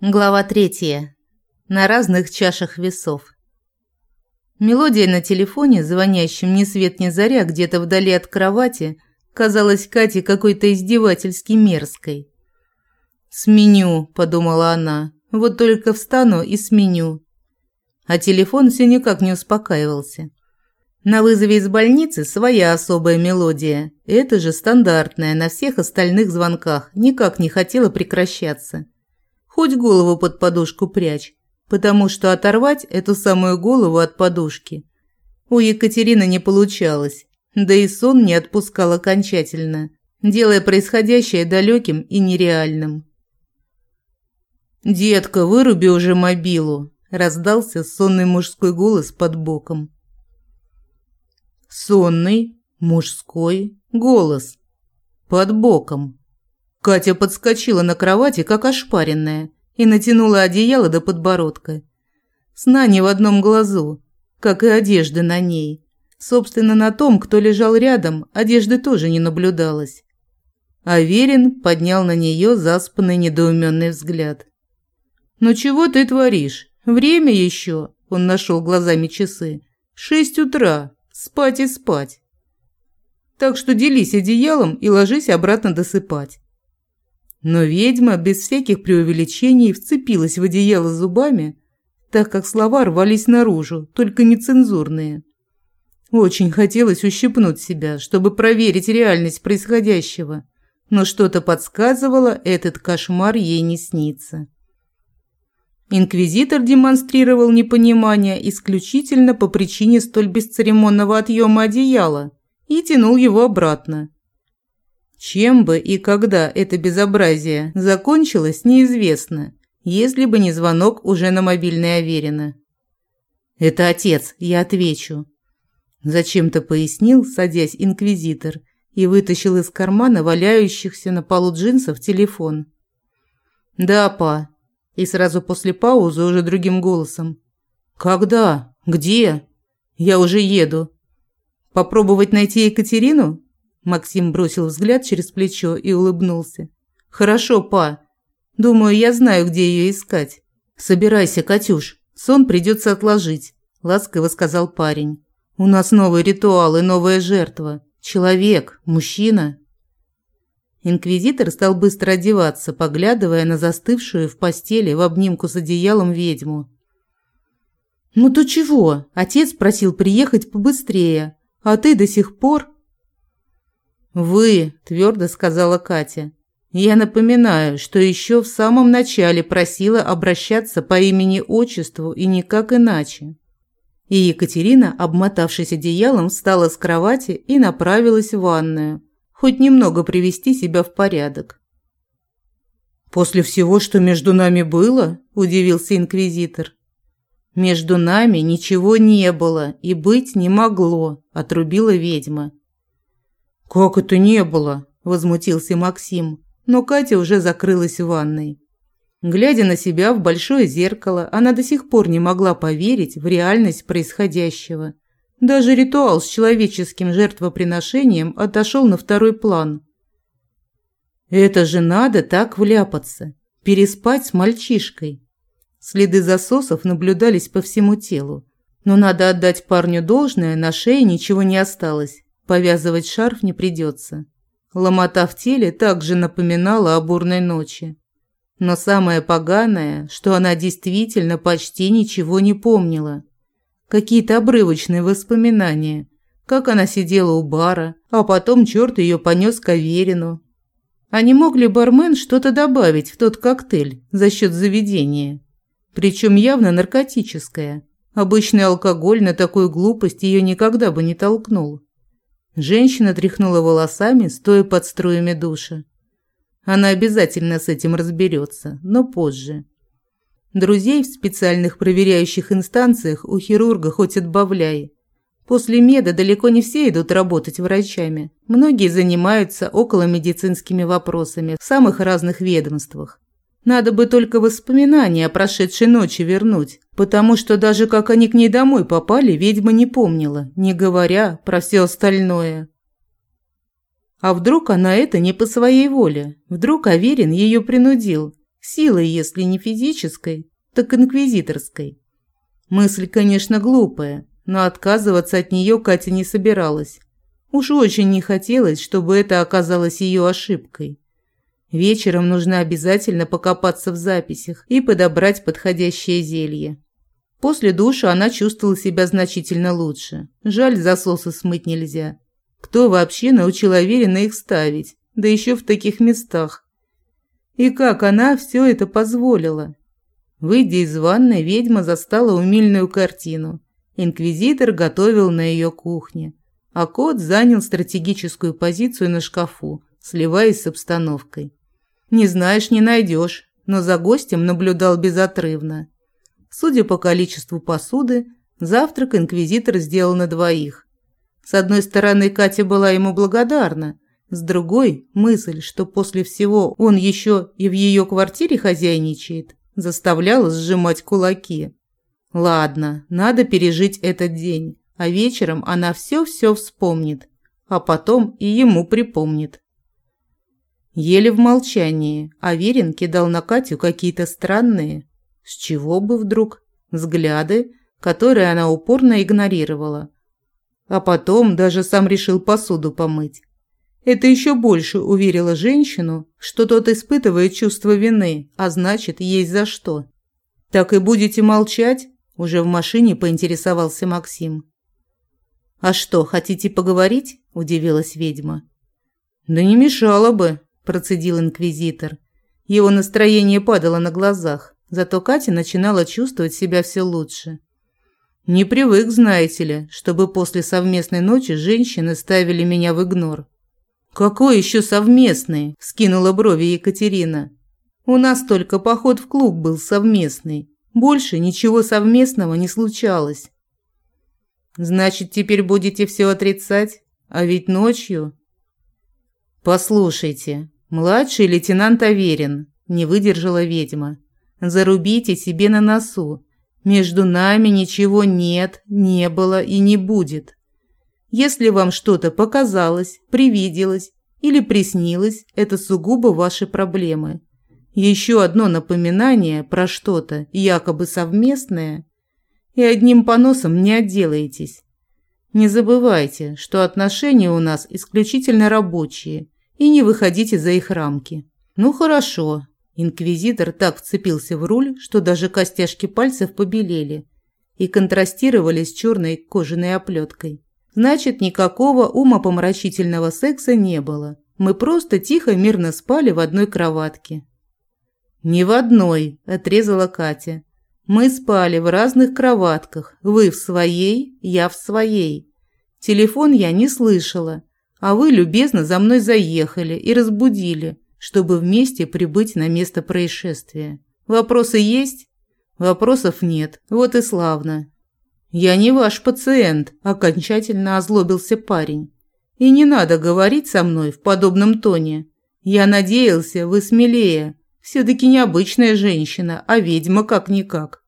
Глава 3. На разных чашах весов. Мелодия на телефоне, звонящем ни свет ни заря где-то вдали от кровати, казалась Кате какой-то издевательски мерзкой. «Сменю», – подумала она, – «вот только встану и сменю». А телефон все никак не успокаивался. На вызове из больницы своя особая мелодия, эта же стандартная на всех остальных звонках, никак не хотела прекращаться. Хоть голову под подушку прячь, потому что оторвать эту самую голову от подушки у Екатерины не получалось, да и сон не отпускал окончательно, делая происходящее далеким и нереальным. «Детка, выруби уже мобилу», – раздался сонный мужской голос под боком. Сонный мужской голос под боком. Катя подскочила на кровати, как ошпаренная, и натянула одеяло до подбородка. Сна не в одном глазу, как и одежды на ней. Собственно, на том, кто лежал рядом, одежды тоже не наблюдалось. Аверин поднял на нее заспанный недоуменный взгляд. «Ну чего ты творишь? Время еще!» – он нашел глазами часы. 6 утра. Спать и спать. Так что делись одеялом и ложись обратно досыпать». Но ведьма без всяких преувеличений вцепилась в одеяло зубами, так как слова рвались наружу, только нецензурные. Очень хотелось ущипнуть себя, чтобы проверить реальность происходящего, но что-то подсказывало, этот кошмар ей не снится. Инквизитор демонстрировал непонимание исключительно по причине столь бесцеремонного отъема одеяла и тянул его обратно. Чем бы и когда это безобразие закончилось, неизвестно, если бы не звонок уже на мобильный Аверина. «Это отец, я отвечу», – зачем-то пояснил, садясь инквизитор, и вытащил из кармана валяющихся на полу джинсов телефон. «Да, па», и сразу после паузы уже другим голосом. «Когда? Где? Я уже еду. Попробовать найти Екатерину?» Максим бросил взгляд через плечо и улыбнулся. «Хорошо, па. Думаю, я знаю, где ее искать. Собирайся, Катюш, сон придется отложить», – ласково сказал парень. «У нас новый ритуал и новая жертва. Человек, мужчина». Инквизитор стал быстро одеваться, поглядывая на застывшую в постели в обнимку с одеялом ведьму. «Ну то чего? Отец просил приехать побыстрее, а ты до сих пор...» «Вы», – твердо сказала Катя. «Я напоминаю, что еще в самом начале просила обращаться по имени-отчеству и никак иначе». И Екатерина, обмотавшись одеялом, встала с кровати и направилась в ванную, хоть немного привести себя в порядок. «После всего, что между нами было?» – удивился инквизитор. «Между нами ничего не было и быть не могло», – отрубила ведьма. «Как это не было?» – возмутился Максим, но Катя уже закрылась в ванной. Глядя на себя в большое зеркало, она до сих пор не могла поверить в реальность происходящего. Даже ритуал с человеческим жертвоприношением отошел на второй план. Это же надо так вляпаться, переспать с мальчишкой. Следы засосов наблюдались по всему телу. Но надо отдать парню должное, на шее ничего не осталось. Повязывать шарф не придется. Ломота в теле также напоминала о бурной ночи. Но самое поганое, что она действительно почти ничего не помнила. Какие-то обрывочные воспоминания, как она сидела у бара, а потом черт ее понес к Аверину. А не мог ли бармен что-то добавить в тот коктейль за счет заведения? Причем явно наркотическое. Обычный алкоголь на такую глупость ее никогда бы не толкнул. Женщина тряхнула волосами, стоя под струями душа. Она обязательно с этим разберется, но позже. Друзей в специальных проверяющих инстанциях у хирурга хоть отбавляй. После меда далеко не все идут работать врачами. Многие занимаются околомедицинскими вопросами в самых разных ведомствах. Надо бы только воспоминания о прошедшей ночи вернуть, потому что даже как они к ней домой попали, ведьма не помнила, не говоря про все остальное. А вдруг она это не по своей воле? Вдруг Аверин ее принудил? Силой, если не физической, так инквизиторской. Мысль, конечно, глупая, но отказываться от нее Катя не собиралась. Уж очень не хотелось, чтобы это оказалось ее ошибкой. Вечером нужно обязательно покопаться в записях и подобрать подходящее зелье. После душа она чувствовала себя значительно лучше. Жаль, засосы смыть нельзя. Кто вообще научил Аверина их ставить, да еще в таких местах? И как она все это позволила? Выйдя из ванной, ведьма застала умильную картину. Инквизитор готовил на ее кухне, а кот занял стратегическую позицию на шкафу, сливаясь с обстановкой. Не знаешь, не найдешь, но за гостем наблюдал безотрывно. Судя по количеству посуды, завтрак инквизитор сделал на двоих. С одной стороны, Катя была ему благодарна, с другой – мысль, что после всего он еще и в ее квартире хозяйничает, заставляла сжимать кулаки. Ладно, надо пережить этот день, а вечером она все-все вспомнит, а потом и ему припомнит. Ели в молчании, Аверин кидал на Катю какие-то странные, с чего бы вдруг, взгляды, которые она упорно игнорировала. А потом даже сам решил посуду помыть. Это еще больше уверило женщину, что тот испытывает чувство вины, а значит, есть за что. «Так и будете молчать?» – уже в машине поинтересовался Максим. «А что, хотите поговорить?» – удивилась ведьма. «Да не мешало бы», – процедил инквизитор. Его настроение падало на глазах, зато Катя начинала чувствовать себя все лучше. «Не привык, знаете ли, чтобы после совместной ночи женщины ставили меня в игнор». «Какой еще совместный?» – вскинула брови Екатерина. «У нас только поход в клуб был совместный. Больше ничего совместного не случалось». «Значит, теперь будете все отрицать? А ведь ночью...» «Послушайте, младший лейтенант Аверин», – не выдержала ведьма. «Зарубите себе на носу. Между нами ничего нет, не было и не будет. Если вам что-то показалось, привиделось или приснилось, это сугубо ваши проблемы. Еще одно напоминание про что-то якобы совместное, и одним поносом не отделаетесь. Не забывайте, что отношения у нас исключительно рабочие, и не выходите за их рамки». «Ну хорошо». Инквизитор так вцепился в руль, что даже костяшки пальцев побелели и контрастировали с черной кожаной оплеткой. «Значит, никакого умопомрачительного секса не было. Мы просто тихо, мирно спали в одной кроватке». «Не в одной», – отрезала Катя. «Мы спали в разных кроватках. Вы в своей, я в своей. Телефон я не слышала, а вы любезно за мной заехали и разбудили, чтобы вместе прибыть на место происшествия. Вопросы есть?» «Вопросов нет. Вот и славно». «Я не ваш пациент», – окончательно озлобился парень. «И не надо говорить со мной в подобном тоне. Я надеялся, вы смелее. Все-таки необычная женщина, а ведьма как-никак».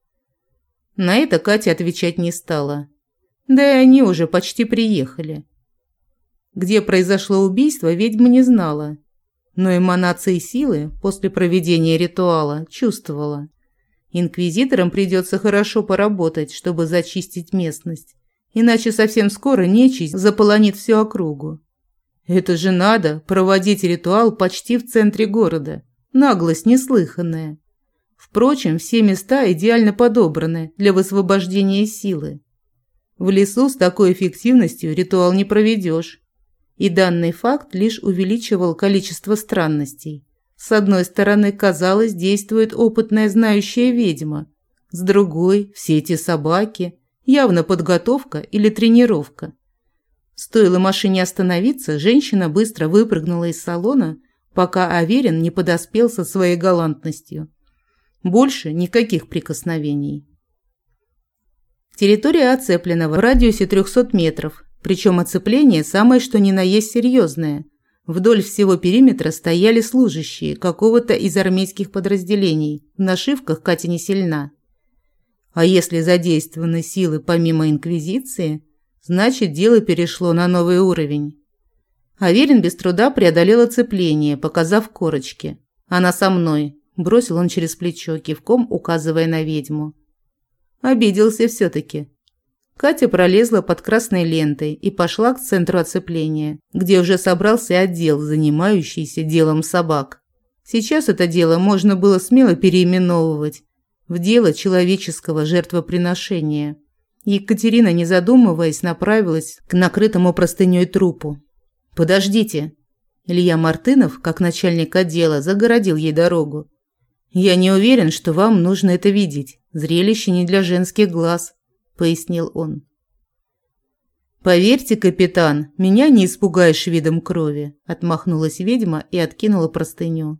На это Катя отвечать не стала. Да и они уже почти приехали. Где произошло убийство, ведьма не знала. Но эманации силы после проведения ритуала чувствовала. Инквизиторам придется хорошо поработать, чтобы зачистить местность. Иначе совсем скоро нечисть заполонит всю округу. Это же надо проводить ритуал почти в центре города. Наглость неслыханная. Впрочем, все места идеально подобраны для высвобождения силы. В лесу с такой эффективностью ритуал не проведешь. И данный факт лишь увеличивал количество странностей. С одной стороны, казалось, действует опытная знающая ведьма. С другой, все эти собаки. Явно подготовка или тренировка. Стоило машине остановиться, женщина быстро выпрыгнула из салона, пока Аверин не подоспел со своей галантностью. Больше никаких прикосновений. Территория оцеплена в радиусе 300 метров, причем оцепление самое что ни на есть серьезное. Вдоль всего периметра стояли служащие какого-то из армейских подразделений. В нашивках Катя не сильна. А если задействованы силы помимо Инквизиции, значит дело перешло на новый уровень. Аверин без труда преодолел оцепление, показав корочки. «Она со мной. бросил он через плечо, кивком указывая на ведьму. Обиделся все-таки. Катя пролезла под красной лентой и пошла к центру оцепления, где уже собрался отдел, занимающийся делом собак. Сейчас это дело можно было смело переименовывать в дело человеческого жертвоприношения. Екатерина, не задумываясь, направилась к накрытому простыней трупу. «Подождите!» Илья Мартынов, как начальник отдела, загородил ей дорогу. «Я не уверен, что вам нужно это видеть. Зрелище не для женских глаз», – пояснил он. «Поверьте, капитан, меня не испугаешь видом крови», – отмахнулась ведьма и откинула простыню.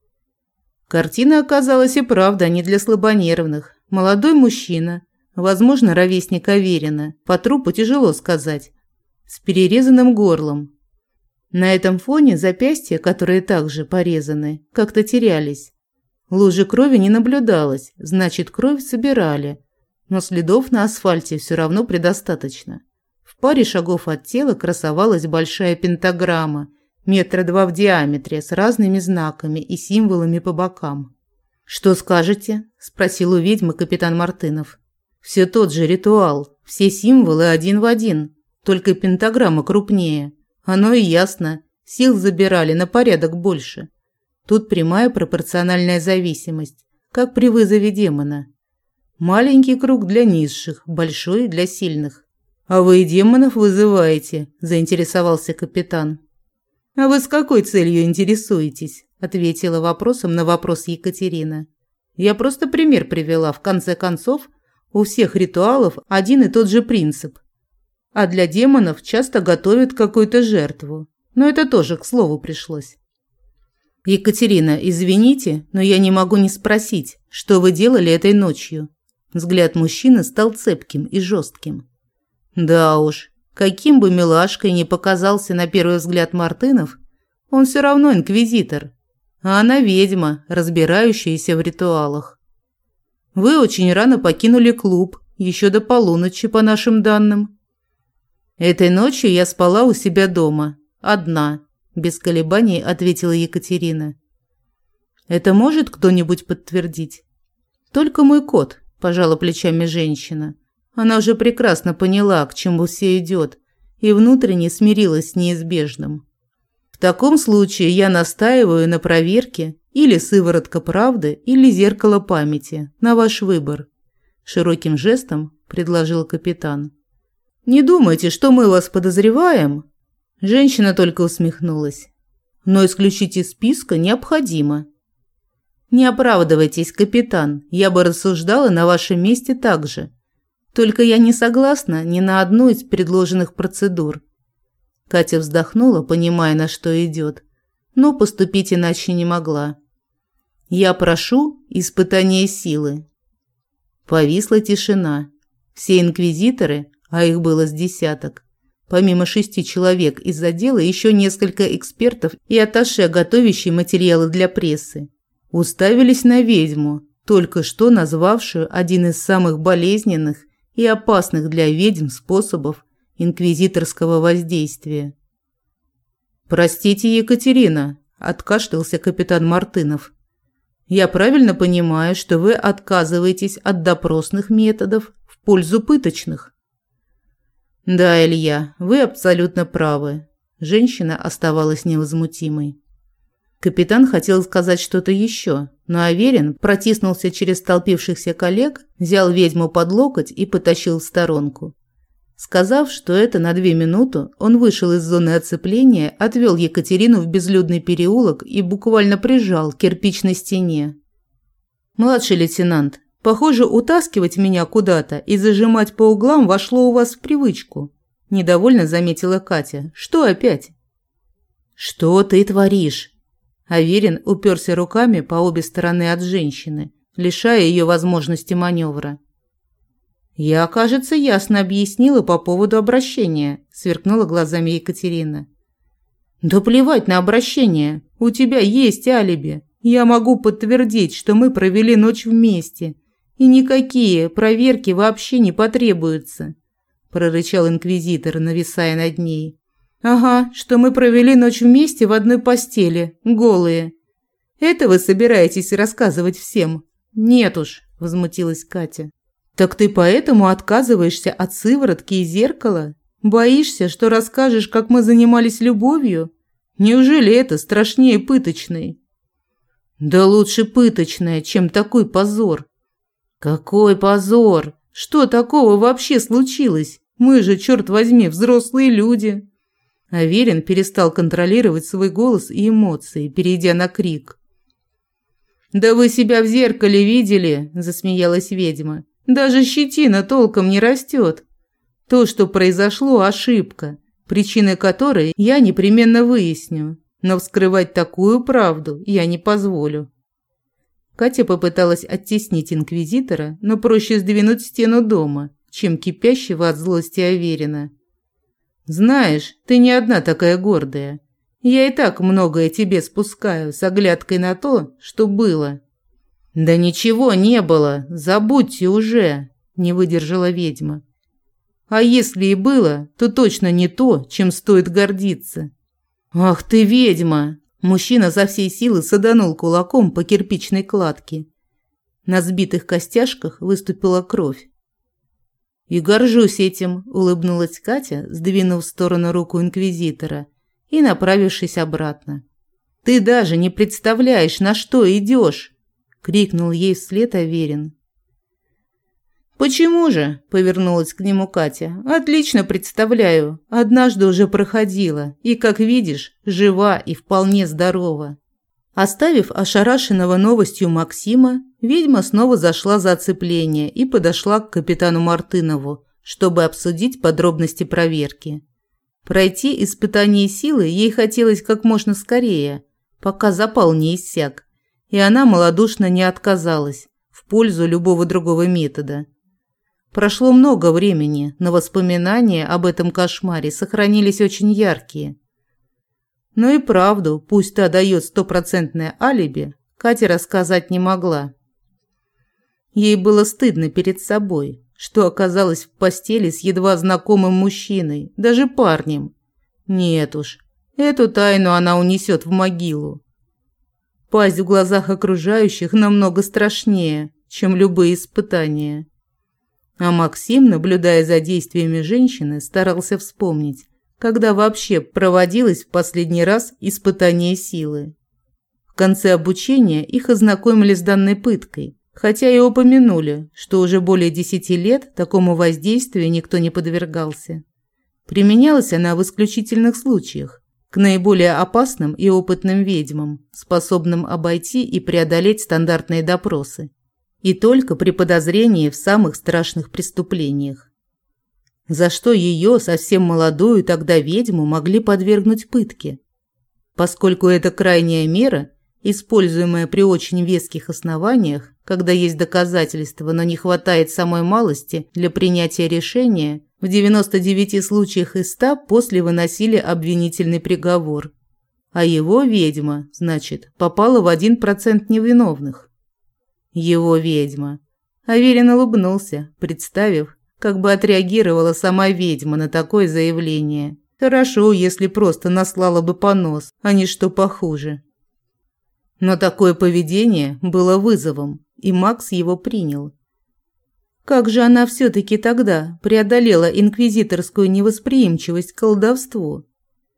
Картина оказалась и правда не для слабонервных. Молодой мужчина, возможно, ровесник Аверина, по трупу тяжело сказать, с перерезанным горлом. На этом фоне запястья, которые также порезаны, как-то терялись. Лужи крови не наблюдалось, значит, кровь собирали, но следов на асфальте все равно предостаточно. В паре шагов от тела красовалась большая пентаграмма, 2 метра в диаметре, с разными знаками и символами по бокам. «Что скажете?» – спросил у ведьмы капитан Мартынов. «Все тот же ритуал, все символы один в один, только пентаграмма крупнее. Оно и ясно, сил забирали на порядок больше. Тут прямая пропорциональная зависимость, как при вызове демона. Маленький круг для низших, большой для сильных». «А вы и демонов вызываете?» – заинтересовался капитан. «А вы с какой целью интересуетесь?» – ответила вопросом на вопрос Екатерина. «Я просто пример привела. В конце концов, у всех ритуалов один и тот же принцип. А для демонов часто готовят какую-то жертву. Но это тоже к слову пришлось». «Екатерина, извините, но я не могу не спросить, что вы делали этой ночью?» Взгляд мужчины стал цепким и жестким. Да уж, каким бы милашкой ни показался на первый взгляд Мартынов, он все равно инквизитор, а она ведьма, разбирающаяся в ритуалах. Вы очень рано покинули клуб, еще до полуночи, по нашим данным. Этой ночью я спала у себя дома, одна, без колебаний ответила Екатерина. Это может кто-нибудь подтвердить? Только мой кот, пожала плечами женщина. Она уже прекрасно поняла, к чему все идет, и внутренне смирилась с неизбежным. В таком случае я настаиваю на проверке или сыворотка правды, или зеркало памяти, на ваш выбор. Широким жестом предложил капитан. Не думайте, что мы вас подозреваем. Женщина только усмехнулась. Но исключить из списка необходимо. Не оправдывайтесь, капитан, я бы рассуждала на вашем месте так же. Только я не согласна ни на одну из предложенных процедур. Катя вздохнула, понимая, на что идет, но поступить иначе не могла. Я прошу испытания силы. Повисла тишина. Все инквизиторы, а их было с десяток, помимо 6 человек из отдела, еще несколько экспертов и атташе, готовящие материалы для прессы, уставились на ведьму, только что назвавшую один из самых болезненных и опасных для ведьм способов инквизиторского воздействия. «Простите, Екатерина», – откашлялся капитан Мартынов. «Я правильно понимаю, что вы отказываетесь от допросных методов в пользу пыточных?» «Да, Илья, вы абсолютно правы». Женщина оставалась невозмутимой. Капитан хотел сказать что-то еще, но Аверин протиснулся через столпившихся коллег, взял ведьму под локоть и потащил в сторонку. Сказав, что это на 2 минуты, он вышел из зоны оцепления, отвел Екатерину в безлюдный переулок и буквально прижал к кирпичной стене. «Младший лейтенант, похоже, утаскивать меня куда-то и зажимать по углам вошло у вас в привычку», – недовольно заметила Катя. «Что опять?» «Что ты творишь?» Аверин уперся руками по обе стороны от женщины, лишая ее возможности маневра. «Я, кажется, ясно объяснила по поводу обращения», – сверкнула глазами Екатерина. «Да плевать на обращение. У тебя есть алиби. Я могу подтвердить, что мы провели ночь вместе. И никакие проверки вообще не потребуются», – прорычал инквизитор, нависая над ней. «Ага, что мы провели ночь вместе в одной постели, голые. Это вы собираетесь рассказывать всем? Нет уж, возмутилась Катя. Так ты поэтому отказываешься от сыворотки и зеркала? Боишься, что расскажешь, как мы занимались любовью? Неужели это страшнее пыточной? Да лучше пыточная, чем такой позор. Какой позор? Что такого вообще случилось? Мы же, черт возьми, взрослые люди. Аверин перестал контролировать свой голос и эмоции, перейдя на крик. «Да вы себя в зеркале видели?» – засмеялась ведьма. «Даже щетина толком не растет. То, что произошло, ошибка, причины которой я непременно выясню, но вскрывать такую правду я не позволю». Катя попыталась оттеснить инквизитора, но проще сдвинуть стену дома, чем кипящего от злости Аверина. «Знаешь, ты не одна такая гордая. Я и так многое тебе спускаю с оглядкой на то, что было». «Да ничего не было, забудьте уже», – не выдержала ведьма. «А если и было, то точно не то, чем стоит гордиться». «Ах ты ведьма!» Мужчина со всей силы саданул кулаком по кирпичной кладке. На сбитых костяшках выступила кровь. «И горжусь этим», – улыбнулась Катя, сдвинув в сторону руку инквизитора и направившись обратно. «Ты даже не представляешь, на что идешь!» – крикнул ей вслед Аверин. «Почему же?» – повернулась к нему Катя. «Отлично представляю. Однажды уже проходила. И, как видишь, жива и вполне здорова». Оставив ошарашенного новостью Максима, ведьма снова зашла за оцепление и подошла к капитану Мартынову, чтобы обсудить подробности проверки. Пройти испытание силы ей хотелось как можно скорее, пока запал не иссяк, и она малодушно не отказалась в пользу любого другого метода. Прошло много времени, но воспоминания об этом кошмаре сохранились очень яркие. Но и правду, пусть та дает стопроцентное алиби, Катя рассказать не могла. Ей было стыдно перед собой, что оказалась в постели с едва знакомым мужчиной, даже парнем. Нет уж, эту тайну она унесет в могилу. Пасть в глазах окружающих намного страшнее, чем любые испытания. А Максим, наблюдая за действиями женщины, старался вспомнить, когда вообще проводилось в последний раз испытание силы. В конце обучения их ознакомили с данной пыткой, хотя и упомянули, что уже более 10 лет такому воздействию никто не подвергался. Применялась она в исключительных случаях, к наиболее опасным и опытным ведьмам, способным обойти и преодолеть стандартные допросы, и только при подозрении в самых страшных преступлениях. За что ее, совсем молодую тогда ведьму, могли подвергнуть пытке? Поскольку это крайняя мера, используемая при очень веских основаниях, когда есть доказательства, но не хватает самой малости для принятия решения, в 99 случаях из 100 после выносили обвинительный приговор. А его ведьма, значит, попала в 1% невиновных. Его ведьма. Аверин улыбнулся, представив, как бы отреагировала сама ведьма на такое заявление. Хорошо, если просто наслала бы понос, а не что похуже. Но такое поведение было вызовом, и Макс его принял. Как же она все-таки тогда преодолела инквизиторскую невосприимчивость к колдовству?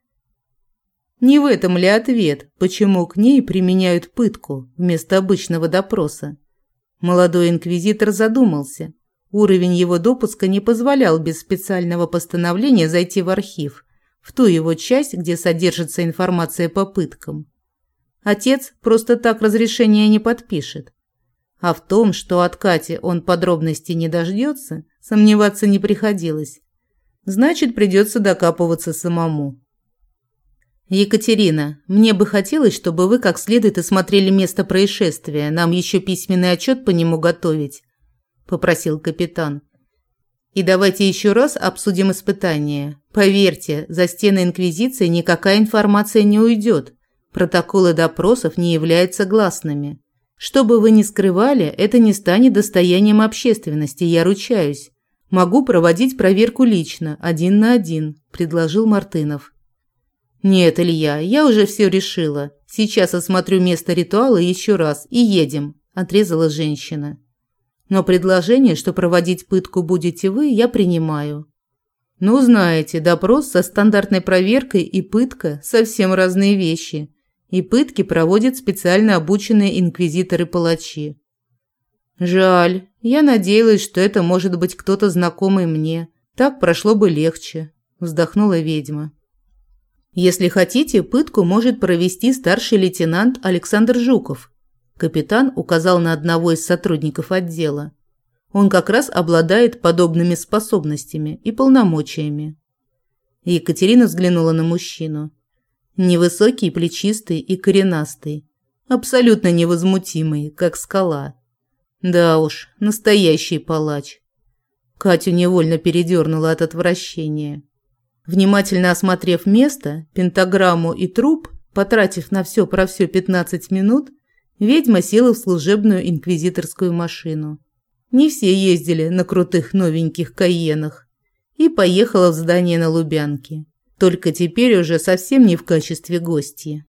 Не в этом ли ответ, почему к ней применяют пытку вместо обычного допроса? Молодой инквизитор задумался. Уровень его допуска не позволял без специального постановления зайти в архив, в ту его часть, где содержится информация по пыткам. Отец просто так разрешения не подпишет. А в том, что от Кати он подробностей не дождется, сомневаться не приходилось. Значит, придется докапываться самому. «Екатерина, мне бы хотелось, чтобы вы как следует осмотрели место происшествия. Нам еще письменный отчет по нему готовить», – попросил капитан. «И давайте еще раз обсудим испытание. Поверьте, за стены Инквизиции никакая информация не уйдет. Протоколы допросов не являются гласными. Что бы вы ни скрывали, это не станет достоянием общественности, я ручаюсь. Могу проводить проверку лично, 1 на 1, предложил Мартынов. «Нет, Илья, я уже все решила. Сейчас осмотрю место ритуала еще раз и едем», – отрезала женщина. «Но предложение, что проводить пытку будете вы, я принимаю». «Ну, знаете, допрос со стандартной проверкой и пытка – совсем разные вещи. И пытки проводят специально обученные инквизиторы-палачи». «Жаль. Я надеялась, что это может быть кто-то знакомый мне. Так прошло бы легче», – вздохнула ведьма. «Если хотите, пытку может провести старший лейтенант Александр Жуков». Капитан указал на одного из сотрудников отдела. «Он как раз обладает подобными способностями и полномочиями». Екатерина взглянула на мужчину. Невысокий, плечистый и коренастый. Абсолютно невозмутимый, как скала. Да уж, настоящий палач. Катю невольно передернула от отвращения. Внимательно осмотрев место, пентаграмму и труп, потратив на все про все 15 минут, ведьма села в служебную инквизиторскую машину. Не все ездили на крутых новеньких Кайенах. И поехала в здание на Лубянке. Только теперь уже совсем не в качестве гостья.